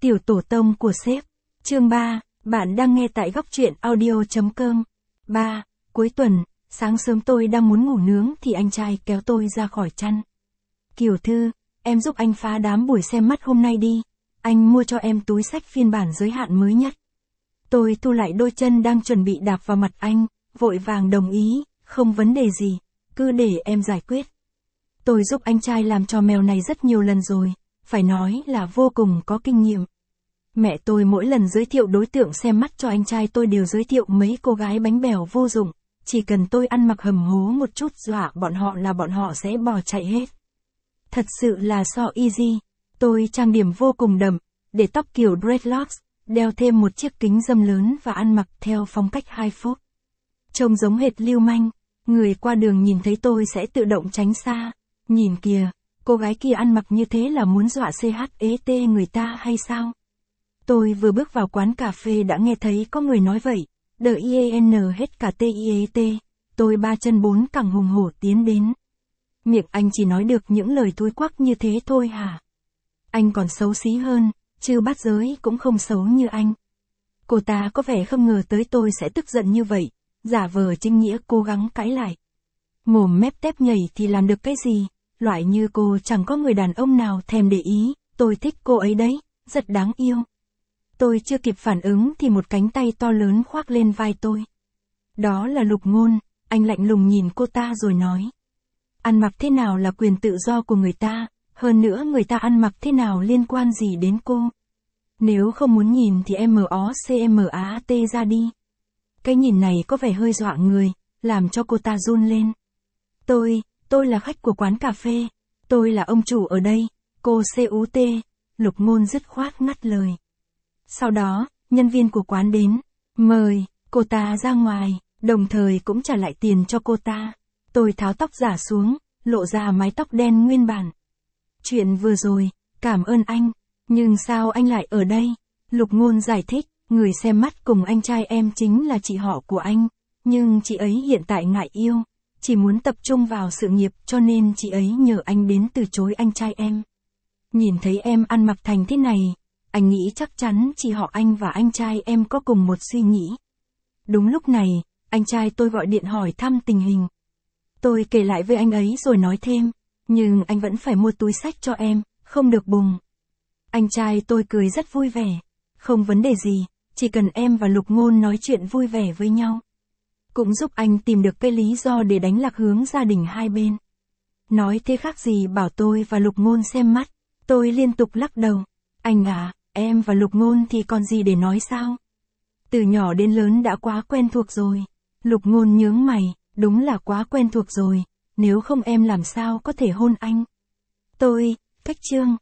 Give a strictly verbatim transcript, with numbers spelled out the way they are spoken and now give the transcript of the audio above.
Tiểu tổ tông của sếp. Chương ba, bạn đang nghe tại góc truyện audio chấm com. ba. Cuối tuần, sáng sớm tôi đang muốn ngủ nướng thì anh trai kéo tôi ra khỏi chăn. Kiều Thư, em giúp anh phá đám buổi xem mắt hôm nay đi. Anh mua cho em túi xách phiên bản giới hạn mới nhất. Tôi thu lại đôi chân đang chuẩn bị đạp vào mặt anh, vội vàng đồng ý, không vấn đề gì, cứ để em giải quyết. Tôi giúp anh trai làm trò mèo này rất nhiều lần rồi, phải nói là vô cùng có kinh nghiệm. Mẹ tôi mỗi lần giới thiệu đối tượng xem mắt cho anh trai tôi đều giới thiệu mấy cô gái bánh bèo vô dụng, chỉ cần tôi ăn mặc hầm hố một chút dọa bọn họ là bọn họ sẽ bỏ chạy hết. Thật sự là so easy. Tôi trang điểm vô cùng đậm, để tóc kiểu dreadlocks, đeo thêm một chiếc kính râm lớn và ăn mặc theo phong cách hai phút. Trông giống hệt lưu manh, người qua đường nhìn thấy tôi sẽ tự động tránh xa. Nhìn kìa, cô gái kia ăn mặc như thế là muốn dọa chết người ta hay sao? Tôi vừa bước vào quán cà phê đã nghe thấy có người nói vậy, đợi yên hết cả tiet, tôi ba chân bốn cẳng hùng hổ tiến đến. Miệng anh chỉ nói được những lời thối quắc như thế thôi hả? Anh còn xấu xí hơn, chứ bát giới cũng không xấu như anh. Cô ta có vẻ không ngờ tới tôi sẽ tức giận như vậy, giả vờ chính nghĩa cố gắng cãi lại. Mồm mép tép nhảy thì làm được cái gì, loại như cô chẳng có người đàn ông nào thèm để ý, tôi thích cô ấy đấy, rất đáng yêu. Tôi chưa kịp phản ứng thì một cánh tay to lớn khoác lên vai tôi. Đó là Lục Ngôn, anh lạnh lùng nhìn cô ta rồi nói. Ăn mặc thế nào là quyền tự do của người ta, hơn nữa người ta ăn mặc thế nào liên quan gì đến cô. Nếu không muốn nhìn thì em mocmat ra đi. Cái nhìn này có vẻ hơi dọa người, làm cho cô ta run lên. Tôi, tôi là khách của quán cà phê, tôi là ông chủ ở đây, cô cut, Lục Ngôn dứt khoát ngắt lời. Sau đó, nhân viên của quán đến, mời cô ta ra ngoài, đồng thời cũng trả lại tiền cho cô ta. Tôi tháo tóc giả xuống, lộ ra mái tóc đen nguyên bản. Chuyện vừa rồi, cảm ơn anh, nhưng sao anh lại ở đây? Lục Ngôn giải thích, người xem mắt cùng anh trai em chính là chị họ của anh, nhưng chị ấy hiện tại ngại yêu, chỉ muốn tập trung vào sự nghiệp cho nên chị ấy nhờ anh đến từ chối anh trai em. Nhìn thấy em ăn mặc thành thế này, anh nghĩ chắc chắn chị họ anh và anh trai em có cùng một suy nghĩ. Đúng lúc này, anh trai tôi gọi điện hỏi thăm tình hình. Tôi kể lại với anh ấy rồi nói thêm, nhưng anh vẫn phải mua túi xách cho em, không được bùng. Anh trai tôi cười rất vui vẻ, không vấn đề gì, chỉ cần em và Lục Ngôn nói chuyện vui vẻ với nhau. Cũng giúp anh tìm được cái lý do để đánh lạc hướng gia đình hai bên. Nói thế khác gì bảo tôi và Lục Ngôn xem mắt, tôi liên tục lắc đầu. Anh à, em và Lục Ngôn thì còn gì để nói sao? Từ nhỏ đến lớn đã quá quen thuộc rồi. Lục Ngôn nhướng mày, đúng là quá quen thuộc rồi, nếu không em làm sao có thể hôn anh. Tôi, cách chương.